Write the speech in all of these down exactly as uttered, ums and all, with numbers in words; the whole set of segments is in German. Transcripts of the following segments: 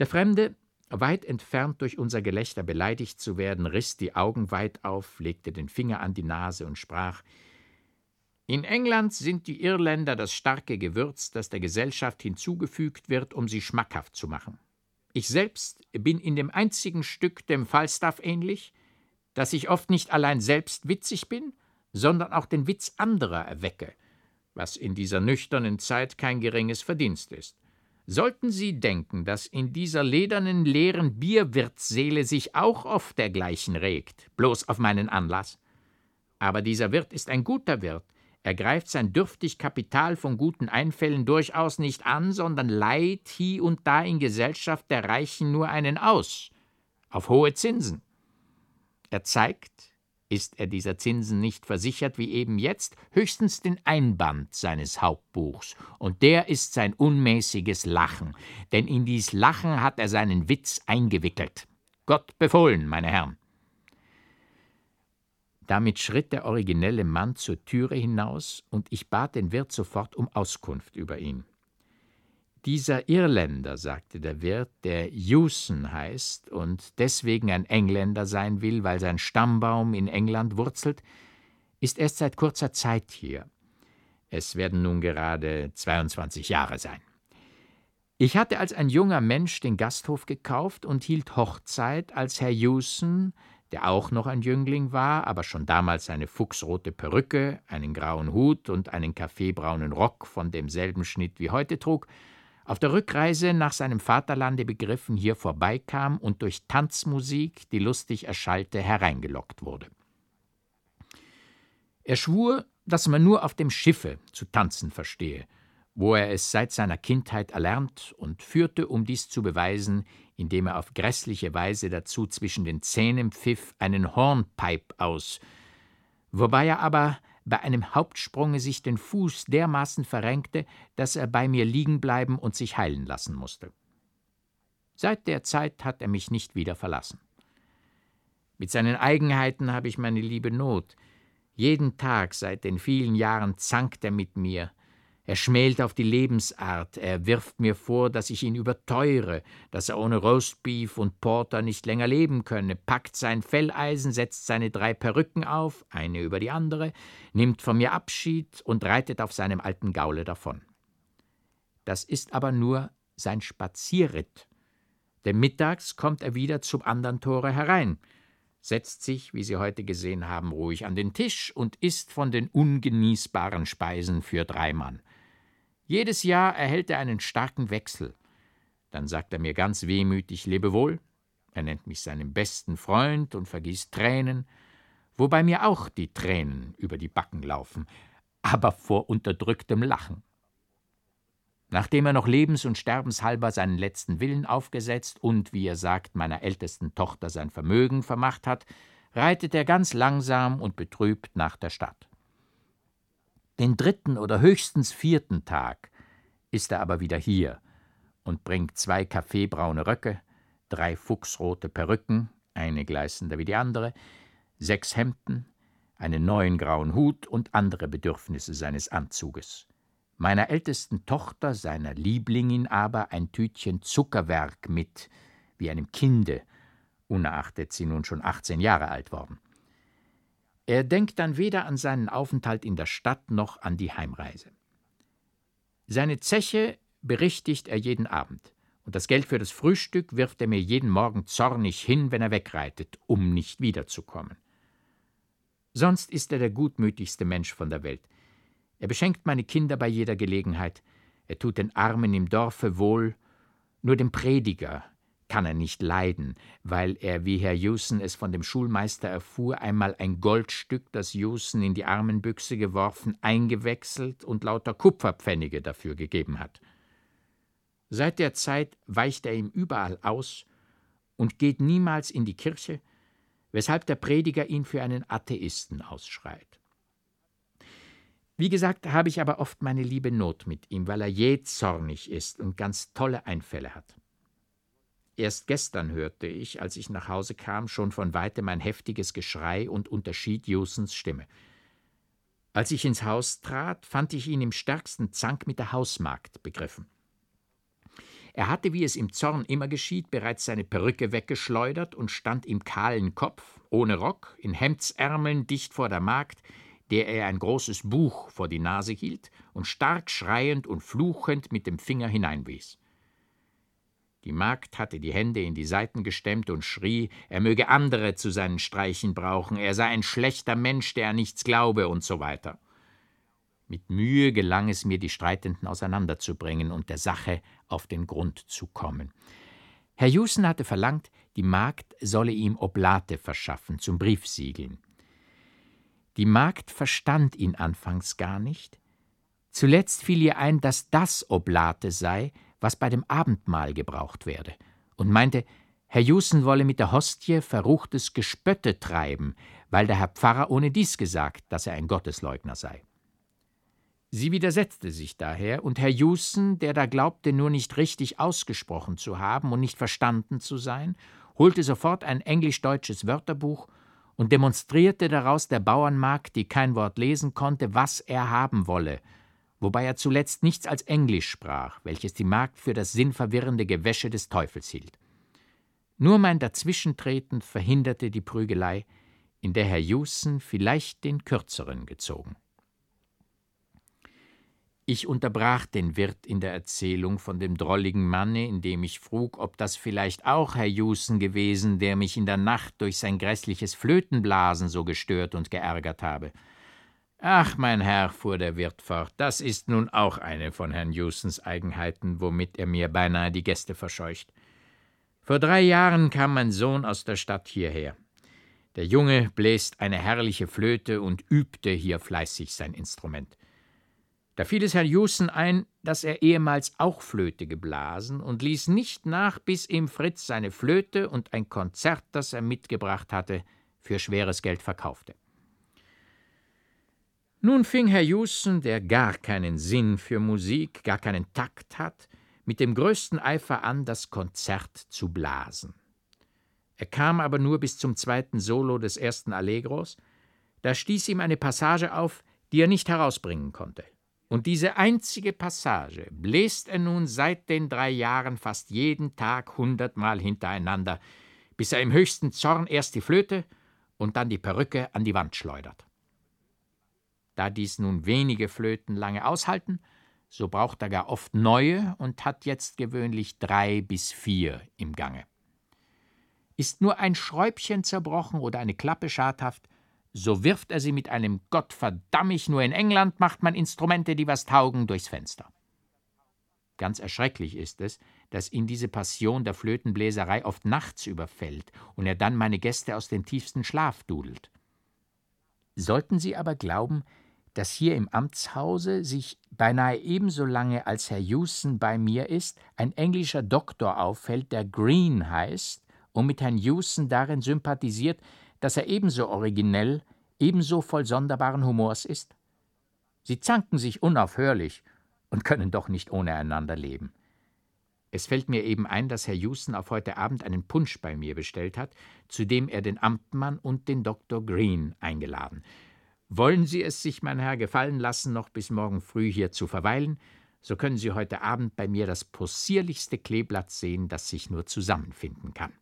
Der Fremde, weit entfernt durch unser Gelächter beleidigt zu werden, riss die Augen weit auf, legte den Finger an die Nase und sprach: »In England sind die Irländer das starke Gewürz, das der Gesellschaft hinzugefügt wird, um sie schmackhaft zu machen. Ich selbst bin in dem einzigen Stück dem Falstaff ähnlich, dass ich oft nicht allein selbst witzig bin, sondern auch den Witz anderer erwecke, was in dieser nüchternen Zeit kein geringes Verdienst ist. Sollten Sie denken, dass in dieser ledernen, leeren Bierwirtsseele sich auch oft dergleichen regt, bloß auf meinen Anlass? Aber dieser Wirt ist ein guter Wirt. Er greift sein dürftig Kapital von guten Einfällen durchaus nicht an, sondern leiht hie und da in Gesellschaft der Reichen nur einen aus, auf hohe Zinsen. Er zeigt, ist er dieser Zinsen nicht versichert wie eben jetzt, höchstens den Einband seines Hauptbuchs, und der ist sein unmäßiges Lachen, denn in dies Lachen hat er seinen Witz eingewickelt. Gott befohlen, meine Herren.« Damit schritt der originelle Mann zur Türe hinaus, und ich bat den Wirt sofort um Auskunft über ihn. »Dieser Irländer«, sagte der Wirt, »der Hewson heißt und deswegen ein Engländer sein will, weil sein Stammbaum in England wurzelt, ist erst seit kurzer Zeit hier. Es werden nun gerade zweiundzwanzig Jahre sein. Ich hatte als ein junger Mensch den Gasthof gekauft und hielt Hochzeit, als Herr Hewson, der auch noch ein Jüngling war, aber schon damals eine fuchsrote Perücke, einen grauen Hut und einen kaffeebraunen Rock von demselben Schnitt wie heute trug, auf der Rückreise nach seinem Vaterlande begriffen hier vorbeikam und durch Tanzmusik, die lustig erschallte, hereingelockt wurde. Er schwur, dass man nur auf dem Schiffe zu tanzen verstehe, wo er es seit seiner Kindheit erlernt, und führte, um dies zu beweisen, indem er auf grässliche Weise dazu zwischen den Zähnen pfiff, einen Hornpipe aus, wobei er aber bei einem Hauptsprunge sich den Fuß dermaßen verrenkte, dass er bei mir liegen bleiben und sich heilen lassen musste. Seit der Zeit hat er mich nicht wieder verlassen. Mit seinen Eigenheiten habe ich meine liebe Not. Jeden Tag seit den vielen Jahren zankt er mit mir. Er schmält auf die Lebensart, er wirft mir vor, dass ich ihn überteure, dass er ohne Roastbeef und Porter nicht länger leben könne, packt sein Felleisen, setzt seine drei Perücken auf, eine über die andere, nimmt von mir Abschied und reitet auf seinem alten Gaule davon. Das ist aber nur sein Spazierritt, denn mittags kommt er wieder zum andern Tore herein, setzt sich, wie Sie heute gesehen haben, ruhig an den Tisch und isst von den ungenießbaren Speisen für drei Mann. Jedes Jahr erhält er einen starken Wechsel. Dann sagt er mir ganz wehmütig Lebewohl, er nennt mich seinen besten Freund und vergießt Tränen, wobei mir auch die Tränen über die Backen laufen, aber vor unterdrücktem Lachen. Nachdem er noch lebens- und sterbenshalber seinen letzten Willen aufgesetzt und, wie er sagt, meiner ältesten Tochter sein Vermögen vermacht hat, reitet er ganz langsam und betrübt nach der Stadt. Den dritten oder höchstens vierten Tag ist er aber wieder hier und bringt zwei kaffeebraune Röcke, drei fuchsrote Perücken, eine gleißender wie die andere, sechs Hemden, einen neuen grauen Hut und andere Bedürfnisse seines Anzuges. Meiner ältesten Tochter, seiner Lieblingin aber, ein Tütchen Zuckerwerk mit, wie einem Kinde, unerachtet sie nun schon achtzehn Jahre alt worden. Er denkt dann weder an seinen Aufenthalt in der Stadt noch an die Heimreise. Seine Zeche berichtigt er jeden Abend, und das Geld für das Frühstück wirft er mir jeden Morgen zornig hin, wenn er wegreitet, um nicht wiederzukommen. Sonst ist er der gutmütigste Mensch von der Welt. Er beschenkt meine Kinder bei jeder Gelegenheit, er tut den Armen im Dorfe wohl, nur dem Prediger kann er nicht leiden, weil er, wie Herr Hewson es von dem Schulmeister erfuhr, einmal ein Goldstück, das Hewson in die Armenbüchse geworfen, eingewechselt und lauter Kupferpfennige dafür gegeben hat. Seit der Zeit weicht er ihm überall aus und geht niemals in die Kirche, weshalb der Prediger ihn für einen Atheisten ausschreit. Wie gesagt, habe ich aber oft meine liebe Not mit ihm, weil er jähzornig ist und ganz tolle Einfälle hat. Erst gestern hörte ich, als ich nach Hause kam, schon von weitem ein heftiges Geschrei und unterschied Hewsons Stimme. Als ich ins Haus trat, fand ich ihn im stärksten Zank mit der Hausmagd begriffen. Er hatte, wie es im Zorn immer geschieht, bereits seine Perücke weggeschleudert und stand im kahlen Kopf, ohne Rock, in Hemdsärmeln dicht vor der Magd, der er ein großes Buch vor die Nase hielt und stark schreiend und fluchend mit dem Finger hineinwies. Die Magd hatte die Hände in die Seiten gestemmt und schrie, er möge andere zu seinen Streichen brauchen, er sei ein schlechter Mensch, der an nichts glaube und so weiter. Mit Mühe gelang es mir, die Streitenden auseinanderzubringen und der Sache auf den Grund zu kommen. Herr Hewson hatte verlangt, die Magd solle ihm Oblate verschaffen zum Briefsiegeln. Die Magd verstand ihn anfangs gar nicht. Zuletzt fiel ihr ein, dass das Oblate sei, was bei dem Abendmahl gebraucht werde, und meinte, Herr Hewson wolle mit der Hostie verruchtes Gespötte treiben, weil der Herr Pfarrer ohnedies gesagt, dass er ein Gottesleugner sei. Sie widersetzte sich daher, und Herr Hewson, der da glaubte, nur nicht richtig ausgesprochen zu haben und nicht verstanden zu sein, holte sofort ein englisch-deutsches Wörterbuch und demonstrierte daraus der Bauernmagd, die kein Wort lesen konnte, was er haben wolle, wobei er zuletzt nichts als Englisch sprach, welches die Magd für das sinnverwirrende Gewäsche des Teufels hielt. Nur mein Dazwischentreten verhinderte die Prügelei, in der Herr Hewson vielleicht den Kürzeren gezogen. Ich unterbrach den Wirt in der Erzählung von dem drolligen Manne, indem ich frug, ob das vielleicht auch Herr Hewson gewesen, der mich in der Nacht durch sein grässliches Flötenblasen so gestört und geärgert habe. »Ach, mein Herr«, fuhr der Wirt fort, »das ist nun auch eine von Herrn Hewsons Eigenheiten, womit er mir beinahe die Gäste verscheucht. Vor drei Jahren kam mein Sohn aus der Stadt hierher. Der Junge bläst eine herrliche Flöte und übte hier fleißig sein Instrument. Da fiel es Herrn Hewson ein, dass er ehemals auch Flöte geblasen und ließ nicht nach, bis ihm Fritz seine Flöte und ein Konzert, das er mitgebracht hatte, für schweres Geld verkaufte. Nun fing Herr Hewson, der gar keinen Sinn für Musik, gar keinen Takt hat, mit dem größten Eifer an, das Konzert zu blasen. Er kam aber nur bis zum zweiten Solo des ersten Allegros, da stieß ihm eine Passage auf, die er nicht herausbringen konnte. Und diese einzige Passage bläst er nun seit den drei Jahren fast jeden Tag hundertmal hintereinander, bis er im höchsten Zorn erst die Flöte und dann die Perücke an die Wand schleudert. Da dies nun wenige Flöten lange aushalten, so braucht er gar oft neue und hat jetzt gewöhnlich drei bis vier im Gange. Ist nur ein Schräubchen zerbrochen oder eine Klappe schadhaft, so wirft er sie mit einem »Gottverdammt, nur in England macht man Instrumente, die was taugen«, durchs Fenster. Ganz erschrecklich ist es, dass ihn diese Passion der Flötenbläserei oft nachts überfällt und er dann meine Gäste aus dem tiefsten Schlaf dudelt. Sollten Sie aber glauben, dass hier im Amtshause sich beinahe ebenso lange als Herr Hewson bei mir ist, ein englischer Doktor auffällt, der Green heißt und mit Herrn Hewson darin sympathisiert, dass er ebenso originell, ebenso voll sonderbaren Humors ist? Sie zanken sich unaufhörlich und können doch nicht ohne einander leben. Es fällt mir eben ein, dass Herr Hewson auf heute Abend einen Punsch bei mir bestellt hat, zu dem er den Amtmann und den Doktor Green eingeladen. Wollen Sie es sich, mein Herr, gefallen lassen, noch bis morgen früh hier zu verweilen, so können Sie heute Abend bei mir das possierlichste Kleeblatt sehen, das sich nur zusammenfinden kann.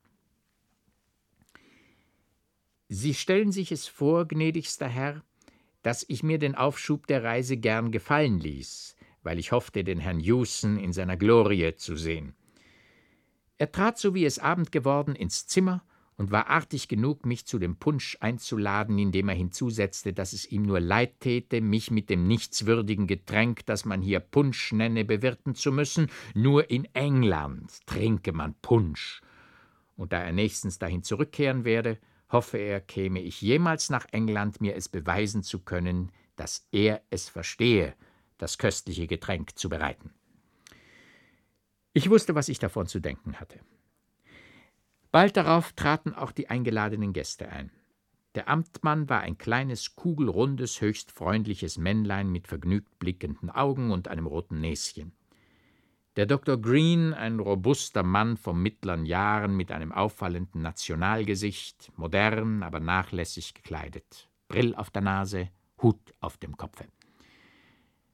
Sie stellen sich es vor, gnädigster Herr, dass ich mir den Aufschub der Reise gern gefallen ließ, weil ich hoffte, den Herrn Hewson in seiner Glorie zu sehen. Er trat, so wie es Abend geworden, ins Zimmer und war artig genug, mich zu dem Punsch einzuladen, indem er hinzusetzte, dass es ihm nur leid täte, mich mit dem nichtswürdigen Getränk, das man hier Punsch nenne, bewirten zu müssen. Nur in England trinke man Punsch. Und da er nächstens dahin zurückkehren werde, hoffe er, käme ich jemals nach England, mir es beweisen zu können, dass er es verstehe, das köstliche Getränk zu bereiten. Ich wusste, was ich davon zu denken hatte. Bald darauf traten auch die eingeladenen Gäste ein. Der Amtmann war ein kleines, kugelrundes, höchst freundliches Männlein mit vergnügt blickenden Augen und einem roten Näschen. Der Doktor Green, ein robuster Mann von mittleren Jahren mit einem auffallenden Nationalgesicht, modern, aber nachlässig gekleidet, Brill auf der Nase, Hut auf dem Kopfe.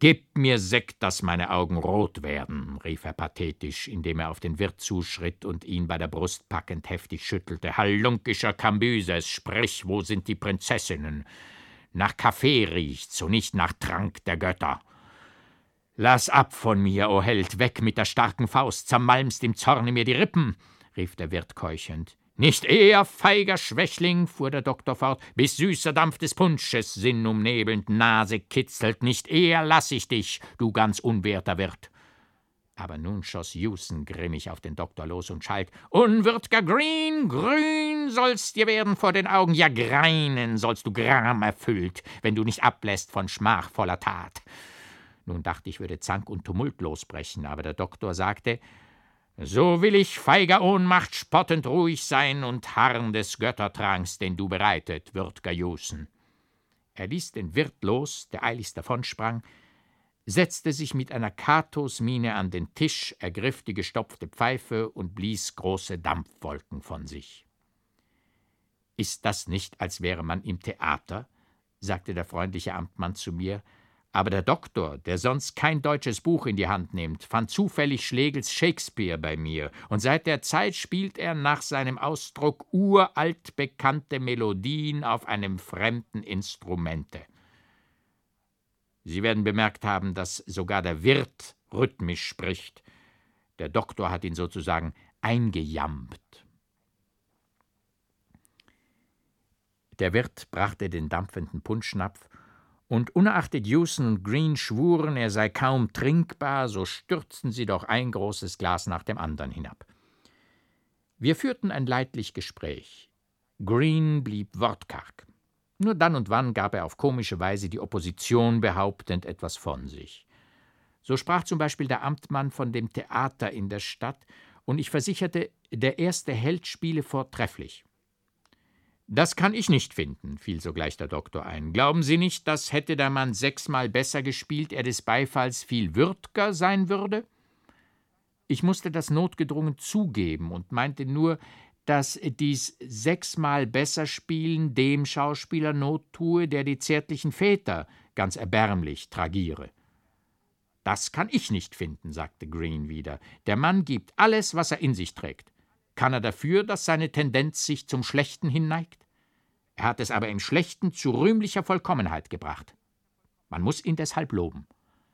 »Gib mir Sekt, dass meine Augen rot werden«, rief er pathetisch, indem er auf den Wirt zuschritt und ihn bei der Brust packend heftig schüttelte. »Halunkischer Kambyses, sprich, wo sind die Prinzessinnen? Nach Kaffee riecht's und nicht nach Trank der Götter. »Lass ab von mir, o Held, weg mit der starken Faust, zermalmst im Zorne mir die Rippen«, rief der Wirt keuchend. »Nicht eher, feiger Schwächling«, fuhr der Doktor fort, »bis süßer Dampf des Punsches Sinn umnebelnd Nase kitzelt, nicht eher lass ich dich, du ganz unwerter Wirt.« Aber nun schoss Hewson grimmig auf den Doktor los und schalt: »Unwürd'ger Green, grün sollst dir werden vor den Augen, ja greinen sollst du Gram erfüllt, wenn du nicht ablässt von schmachvoller Tat.« Nun dachte ich, würde Zank und Tumult losbrechen, aber der Doktor sagte: »So will ich, feiger Ohnmacht, spottend ruhig sein und harren des Göttertranks, den du bereitet, würd'ger Hewson.« Er ließ den Wirt los, der eiligst davonsprang, setzte sich mit einer Kathosmiene an den Tisch, ergriff die gestopfte Pfeife und blies große Dampfwolken von sich. »Ist das nicht, als wäre man im Theater?« sagte der freundliche Amtmann zu mir. Aber der Doktor, der sonst kein deutsches Buch in die Hand nimmt, fand zufällig Schlegels Shakespeare bei mir, und seit der Zeit spielt er nach seinem Ausdruck uralt bekannte Melodien auf einem fremden Instrumente. Sie werden bemerkt haben, dass sogar der Wirt rhythmisch spricht. Der Doktor hat ihn sozusagen eingejambt. Der Wirt brachte den dampfenden Punschnapf, und unerachtet Hewson und Green schwuren, er sei kaum trinkbar, so stürzten sie doch ein großes Glas nach dem anderen hinab. Wir führten ein leidlich Gespräch. Green blieb wortkarg. Nur dann und wann gab er auf komische Weise die Opposition behauptend etwas von sich. So sprach zum Beispiel der Amtmann von dem Theater in der Stadt, und ich versicherte, der erste Held spiele vortrefflich. »Das kann ich nicht finden«, fiel sogleich der Doktor ein. »Glauben Sie nicht, dass hätte der Mann sechsmal besser gespielt, er des Beifalls viel würd'ger sein würde?« Ich musste das notgedrungen zugeben und meinte nur, dass dies sechsmal besser Spielen dem Schauspieler Not tue, der die zärtlichen Väter ganz erbärmlich tragiere. »Das kann ich nicht finden«, sagte Green wieder. »Der Mann gibt alles, was er in sich trägt. Kann er dafür, dass seine Tendenz sich zum Schlechten hinneigt? Er hat es aber im Schlechten zu rühmlicher Vollkommenheit gebracht. Man muss ihn deshalb loben.«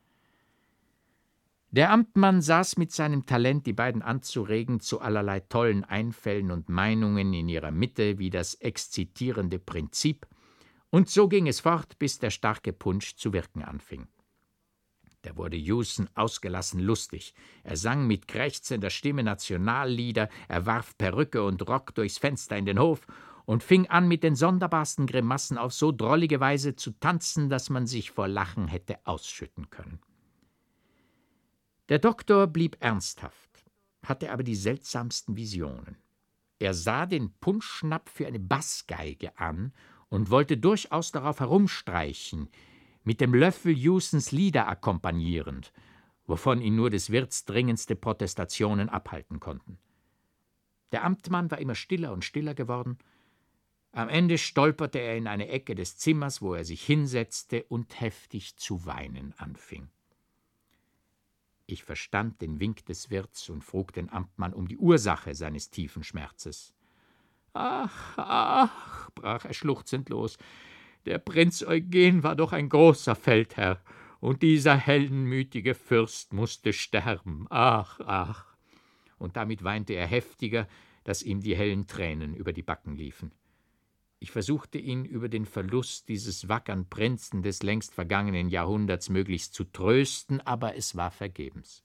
Der Amtmann saß mit seinem Talent, die beiden anzuregen zu allerlei tollen Einfällen und Meinungen in ihrer Mitte wie das exzitierende Prinzip, und so ging es fort, bis der starke Punsch zu wirken anfing. Da wurde Hewson ausgelassen lustig. Er sang mit krächzender Stimme Nationallieder, er warf Perücke und Rock durchs Fenster in den Hof und fing an, mit den sonderbarsten Grimassen auf so drollige Weise zu tanzen, dass man sich vor Lachen hätte ausschütten können. Der Doktor blieb ernsthaft, hatte aber die seltsamsten Visionen. Er sah den Punschnapf für eine Bassgeige an und wollte durchaus darauf herumstreichen, mit dem Löffel Hewsons Lieder akkompagnierend, wovon ihn nur des Wirts dringendste Protestationen abhalten konnten. Der Amtmann war immer stiller und stiller geworden. Am Ende stolperte er in eine Ecke des Zimmers, wo er sich hinsetzte und heftig zu weinen anfing. Ich verstand den Wink des Wirts und frug den Amtmann um die Ursache seines tiefen Schmerzes. »Ach, ach«, brach er schluchzend los, »der Prinz Eugen war doch ein großer Feldherr, und dieser heldenmütige Fürst musste sterben. Ach, ach!« Und damit weinte er heftiger, dass ihm die hellen Tränen über die Backen liefen. Ich versuchte ihn über den Verlust dieses wackern Prinzen des längst vergangenen Jahrhunderts möglichst zu trösten, aber es war vergebens.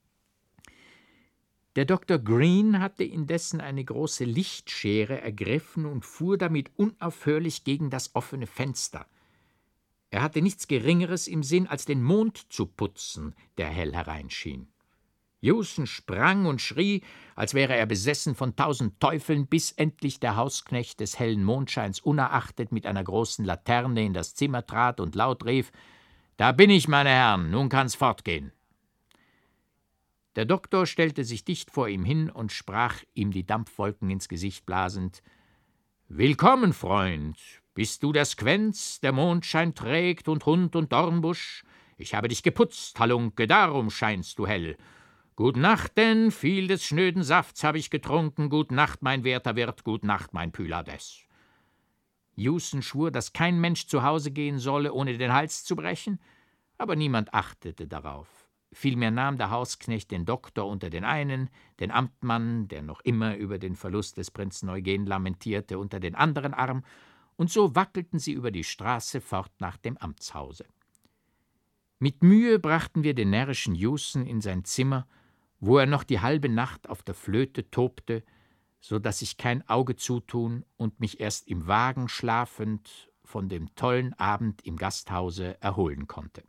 Der Doktor Green hatte indessen eine große Lichtschere ergriffen und fuhr damit unaufhörlich gegen das offene Fenster. Er hatte nichts Geringeres im Sinn, als den Mond zu putzen, der hell hereinschien. Hewson sprang und schrie, als wäre er besessen von tausend Teufeln, bis endlich der Hausknecht des hellen Mondscheins unerachtet mit einer großen Laterne in das Zimmer trat und laut rief: »Da bin ich, meine Herren, nun kann's fortgehen.« Der Doktor stellte sich dicht vor ihm hin und sprach, ihm die Dampfwolken ins Gesicht blasend: »Willkommen, Freund! Bist du der Squenz, der Mondschein trägt und Hund und Dornbusch? Ich habe dich geputzt, Halunke, darum scheinst du hell. Gut Nacht denn, viel des schnöden Safts hab ich getrunken, gut Nacht, mein werter Wirt, gut Nacht, mein Pylades. Jusen schwur, dass kein Mensch zu Hause gehen solle, ohne den Hals zu brechen, aber niemand achtete darauf. Vielmehr nahm der Hausknecht den Doktor unter den einen, den Amtmann, der noch immer über den Verlust des Prinzen Eugen lamentierte, unter den anderen Arm, und so wackelten sie über die Straße fort nach dem Amtshause. Mit Mühe brachten wir den närrischen Jusen in sein Zimmer, wo er noch die halbe Nacht auf der Flöte tobte, so daß ich kein Auge zutun und mich erst im Wagen schlafend von dem tollen Abend im Gasthause erholen konnte.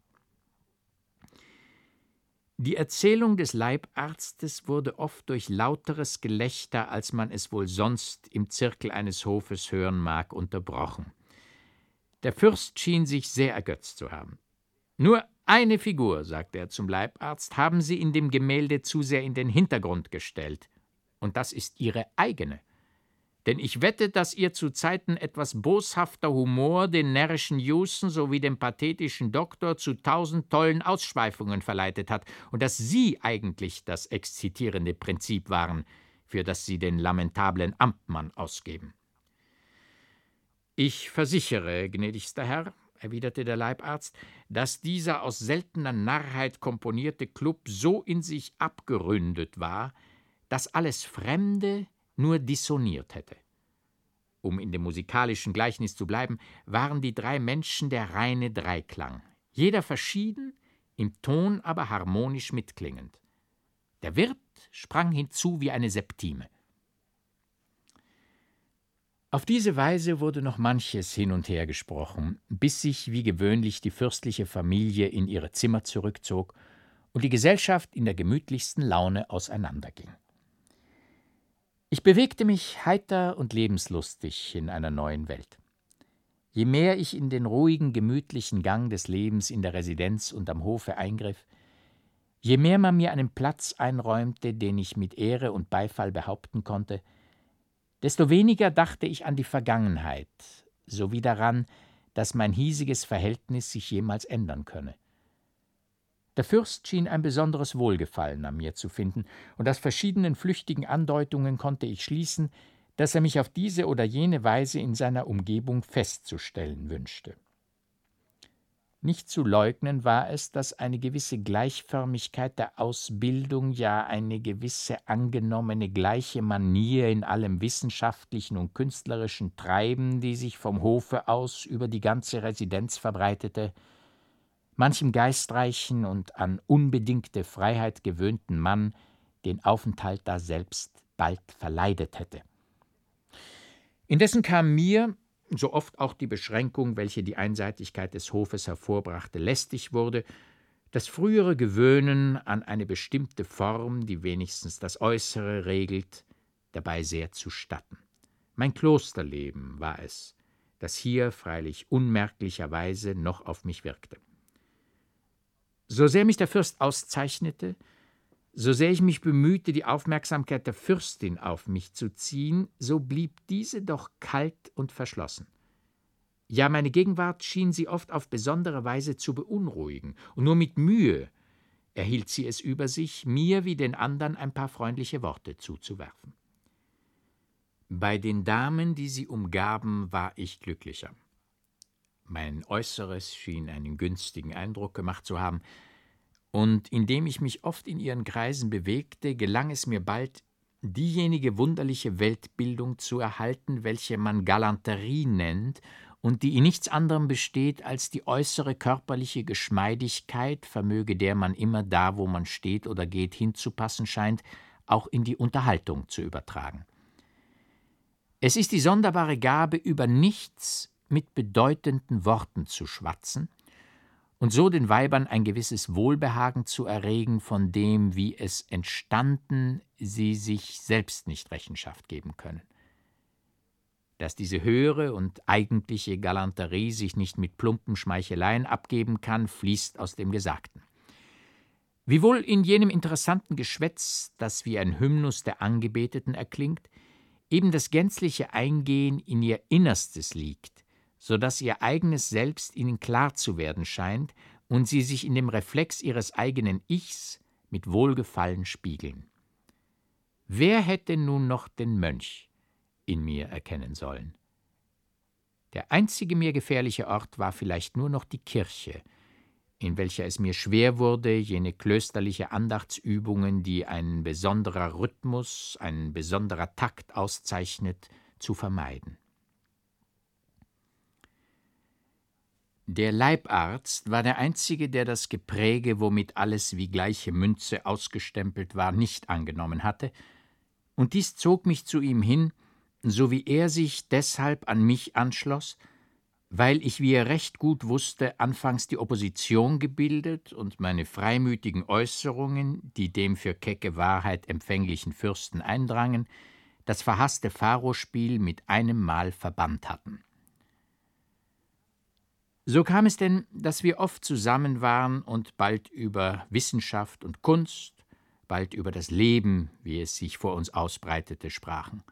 Die Erzählung des Leibarztes wurde oft durch lauteres Gelächter, als man es wohl sonst im Zirkel eines Hofes hören mag, unterbrochen. Der Fürst schien sich sehr ergötzt zu haben. »Nur eine Figur«, sagte er zum Leibarzt, »haben Sie in dem Gemälde zu sehr in den Hintergrund gestellt, und das ist Ihre eigene. Denn ich wette, dass ihr zu Zeiten etwas boshafter Humor den närrischen Jusen sowie den pathetischen Doktor zu tausend tollen Ausschweifungen verleitet hat und dass Sie eigentlich das exzitierende Prinzip waren, für das Sie den lamentablen Amtmann ausgeben.« »Ich versichere, gnädigster Herr«, erwiderte der Leibarzt, »dass dieser aus seltener Narrheit komponierte Klub so in sich abgeründet war, dass alles Fremde nur dissoniert hätte. Um in dem musikalischen Gleichnis zu bleiben, waren die drei Menschen der reine Dreiklang, jeder verschieden, im Ton aber harmonisch mitklingend. Der Wirt sprang hinzu wie eine Septime. Auf diese Weise wurde noch manches hin und her gesprochen, bis sich wie gewöhnlich die fürstliche Familie in ihre Zimmer zurückzog und die Gesellschaft in der gemütlichsten Laune auseinanderging. Ich bewegte mich heiter und lebenslustig in einer neuen Welt. Je mehr ich in den ruhigen, gemütlichen Gang des Lebens in der Residenz und am Hofe eingriff, je mehr man mir einen Platz einräumte, den ich mit Ehre und Beifall behaupten konnte, desto weniger dachte ich an die Vergangenheit, sowie daran, dass mein hiesiges Verhältnis sich jemals ändern könne. Der Fürst schien ein besonderes Wohlgefallen an mir zu finden, und aus verschiedenen flüchtigen Andeutungen konnte ich schließen, dass er mich auf diese oder jene Weise in seiner Umgebung festzustellen wünschte. Nicht zu leugnen war es, dass eine gewisse Gleichförmigkeit der Ausbildung, ja eine gewisse angenommene gleiche Manier in allem wissenschaftlichen und künstlerischen Treiben, die sich vom Hofe aus über die ganze Residenz verbreitete, manchem geistreichen und an unbedingte Freiheit gewöhnten Mann den Aufenthalt daselbst bald verleidet hätte. Indessen kam mir, so oft auch die Beschränkung, welche die Einseitigkeit des Hofes hervorbrachte, lästig wurde, das frühere Gewöhnen an eine bestimmte Form, die wenigstens das Äußere regelt, dabei sehr zustatten. Mein Klosterleben war es, das hier freilich unmerklicherweise noch auf mich wirkte. So sehr mich der Fürst auszeichnete, so sehr ich mich bemühte, die Aufmerksamkeit der Fürstin auf mich zu ziehen, so blieb diese doch kalt und verschlossen. Ja, meine Gegenwart schien sie oft auf besondere Weise zu beunruhigen, und nur mit Mühe erhielt sie es über sich, mir wie den anderen ein paar freundliche Worte zuzuwerfen. Bei den Damen, die sie umgaben, war ich glücklicher. Mein Äußeres schien einen günstigen Eindruck gemacht zu haben, und indem ich mich oft in ihren Kreisen bewegte, gelang es mir bald, diejenige wunderliche Weltbildung zu erhalten, welche man Galanterie nennt und die in nichts anderem besteht als die äußere körperliche Geschmeidigkeit, vermöge der man immer da, wo man steht oder geht, hinzupassen scheint, auch in die Unterhaltung zu übertragen. Es ist die sonderbare Gabe, über nichts mit bedeutenden Worten zu schwatzen und so den Weibern ein gewisses Wohlbehagen zu erregen, von dem, wie es entstanden, sie sich selbst nicht Rechenschaft geben können. Dass diese höhere und eigentliche Galanterie sich nicht mit plumpen Schmeicheleien abgeben kann, fließt aus dem Gesagten. Wiewohl in jenem interessanten Geschwätz, das wie ein Hymnus der Angebeteten erklingt, eben das gänzliche Eingehen in ihr Innerstes liegt, so daß ihr eigenes Selbst ihnen klar zu werden scheint, und sie sich in dem Reflex ihres eigenen Ichs mit Wohlgefallen spiegeln. Wer hätte nun noch den Mönch in mir erkennen sollen? Der einzige mir gefährliche Ort war vielleicht nur noch die Kirche, in welcher es mir schwer wurde, jene klösterliche Andachtsübungen, die ein besonderer Rhythmus, ein besonderer Takt auszeichnet, zu vermeiden. Der Leibarzt war der Einzige, der das Gepräge, womit alles wie gleiche Münze ausgestempelt war, nicht angenommen hatte, und dies zog mich zu ihm hin, so wie er sich deshalb an mich anschloss, weil ich, wie er recht gut wusste, anfangs die Opposition gebildet und meine freimütigen Äußerungen, die dem für kecke Wahrheit empfänglichen Fürsten eindrangen, das verhasste Pharospiel mit einem Mal verbannt hatten. So kam es denn, dass wir oft zusammen waren und bald über Wissenschaft und Kunst, bald über das Leben, wie es sich vor uns ausbreitete, sprachen.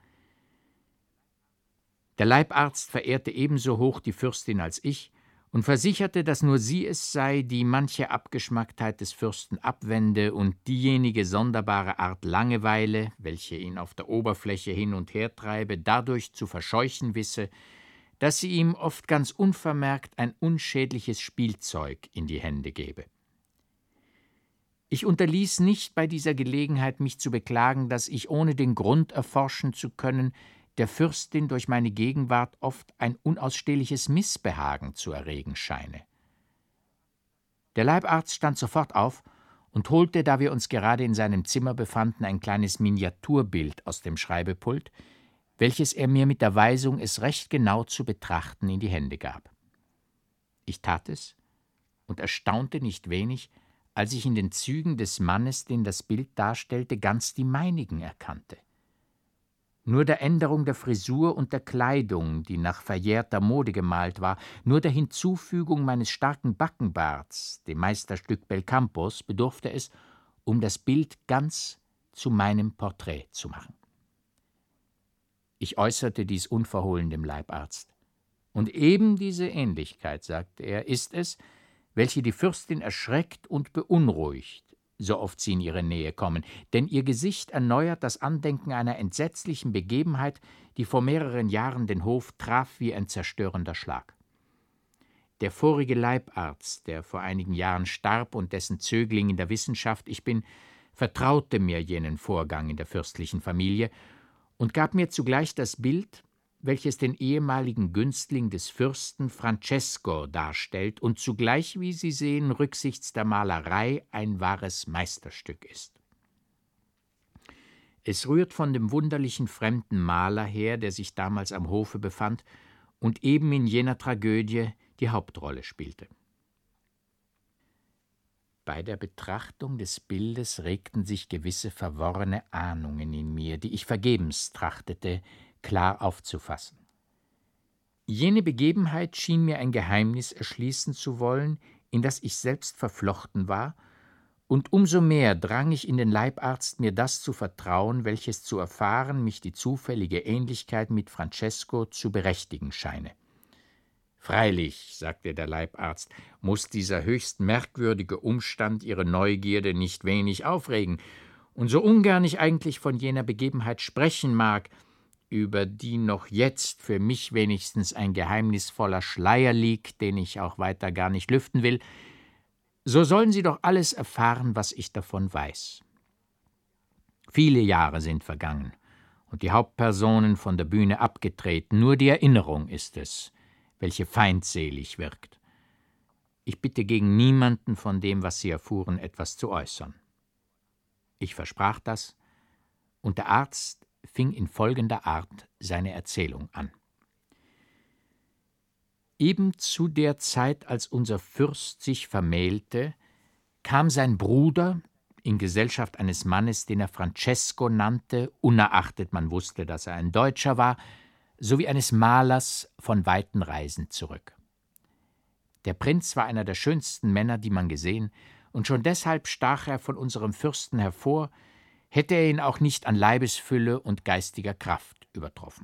Der Leibarzt verehrte ebenso hoch die Fürstin als ich und versicherte, dass nur sie es sei, die manche Abgeschmacktheit des Fürsten abwende und diejenige sonderbare Art Langeweile, welche ihn auf der Oberfläche hin und her treibe, dadurch zu verscheuchen wisse, dass sie ihm oft ganz unvermerkt ein unschädliches Spielzeug in die Hände gebe. Ich unterließ nicht bei dieser Gelegenheit, mich zu beklagen, dass ich, ohne den Grund erforschen zu können, der Fürstin durch meine Gegenwart oft ein unausstehliches Missbehagen zu erregen scheine. Der Leibarzt stand sofort auf und holte, da wir uns gerade in seinem Zimmer befanden, ein kleines Miniaturbild aus dem Schreibepult, welches er mir mit der Weisung, es recht genau zu betrachten, in die Hände gab. Ich tat es und erstaunte nicht wenig, als ich in den Zügen des Mannes, den das Bild darstellte, ganz die meinigen erkannte. Nur der Änderung der Frisur und der Kleidung, die nach verjährter Mode gemalt war, nur der Hinzufügung meines starken Backenbarts, dem Meisterstück Belcampos, bedurfte es, um das Bild ganz zu meinem Porträt zu machen. Ich äußerte dies unverhohlen dem Leibarzt. Und eben diese Ähnlichkeit, sagte er, ist es, welche die Fürstin erschreckt und beunruhigt, so oft sie in ihre Nähe kommen, denn ihr Gesicht erneuert das Andenken einer entsetzlichen Begebenheit, die vor mehreren Jahren den Hof traf wie ein zerstörender Schlag. Der vorige Leibarzt, der vor einigen Jahren starb und dessen Zögling in der Wissenschaft ich bin, vertraute mir jenen Vorgang in der fürstlichen Familie und gab mir zugleich das Bild, welches den ehemaligen Günstling des Fürsten Francesco darstellt und zugleich, wie Sie sehen, rücksichts der Malerei ein wahres Meisterstück ist. Es rührt von dem wunderlichen fremden Maler her, der sich damals am Hofe befand und eben in jener Tragödie die Hauptrolle spielte. Bei der Betrachtung des Bildes regten sich gewisse verworrene Ahnungen in mir, die ich vergebens trachtete, klar aufzufassen. Jene Begebenheit schien mir ein Geheimnis erschließen zu wollen, in das ich selbst verflochten war, und umso mehr drang ich in den Leibarzt, mir das zu vertrauen, welches zu erfahren mich die zufällige Ähnlichkeit mit Francesco zu berechtigen scheine. »Freilich«, sagte der Leibarzt, »muß dieser höchst merkwürdige Umstand Ihre Neugierde nicht wenig aufregen, und so ungern ich eigentlich von jener Begebenheit sprechen mag, über die noch jetzt für mich wenigstens ein geheimnisvoller Schleier liegt, den ich auch weiter gar nicht lüften will, so sollen Sie doch alles erfahren, was ich davon weiß. Viele Jahre sind vergangen und die Hauptpersonen von der Bühne abgetreten, nur die Erinnerung ist es, welche feindselig wirkt. Ich bitte gegen niemanden von dem, was Sie erfuhren, etwas zu äußern.« Ich versprach das, und der Arzt fing in folgender Art seine Erzählung an. Eben zu der Zeit, als unser Fürst sich vermählte, kam sein Bruder, in Gesellschaft eines Mannes, den er Francesco nannte, unerachtet man wusste, dass er ein Deutscher war, sowie eines Malers von weiten Reisen zurück. Der Prinz war einer der schönsten Männer, die man gesehen, und schon deshalb stach er von unserem Fürsten hervor, hätte er ihn auch nicht an Leibesfülle und geistiger Kraft übertroffen.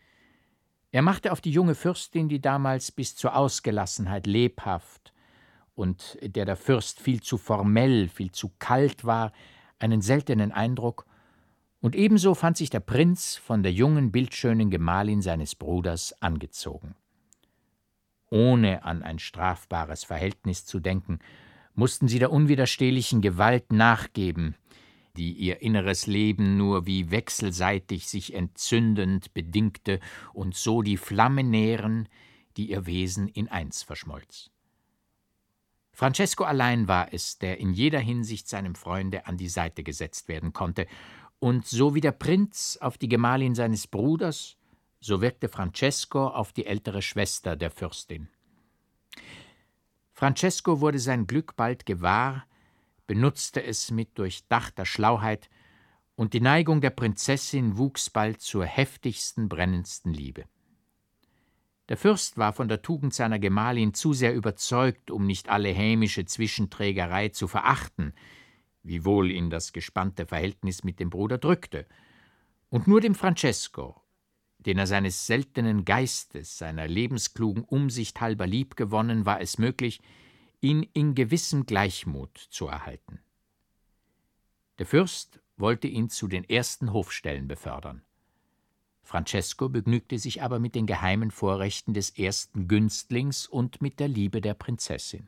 Er machte auf die junge Fürstin, die damals bis zur Ausgelassenheit lebhaft und der der Fürst viel zu formell, viel zu kalt war, einen seltenen Eindruck, und ebenso fand sich der Prinz von der jungen, bildschönen Gemahlin seines Bruders angezogen. Ohne an ein strafbares Verhältnis zu denken, mussten sie der unwiderstehlichen Gewalt nachgeben, die ihr inneres Leben nur wie wechselseitig sich entzündend bedingte und so die Flamme nähren, die ihr Wesen in eins verschmolz. Francesco allein war es, der in jeder Hinsicht seinem Freunde an die Seite gesetzt werden konnte, und so wie der Prinz auf die Gemahlin seines Bruders, so wirkte Francesco auf die ältere Schwester der Fürstin. Francesco wurde sein Glück bald gewahr, benutzte es mit durchdachter Schlauheit, und die Neigung der Prinzessin wuchs bald zur heftigsten, brennendsten Liebe. Der Fürst war von der Tugend seiner Gemahlin zu sehr überzeugt, um nicht alle hämische Zwischenträgerei zu verachten, wiewohl ihn das gespannte Verhältnis mit dem Bruder drückte, und nur dem Francesco, den er seines seltenen Geistes, seiner lebensklugen Umsicht halber liebgewonnen, war es möglich, ihn in gewissem Gleichmut zu erhalten. Der Fürst wollte ihn zu den ersten Hofstellen befördern. Francesco begnügte sich aber mit den geheimen Vorrechten des ersten Günstlings und mit der Liebe der Prinzessin.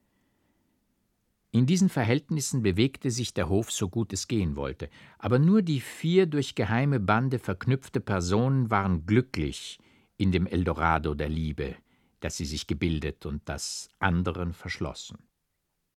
In diesen Verhältnissen bewegte sich der Hof, so gut es gehen wollte, aber nur die vier durch geheime Bande verknüpfte Personen waren glücklich in dem Eldorado der Liebe, das sie sich gebildet und das anderen verschlossen.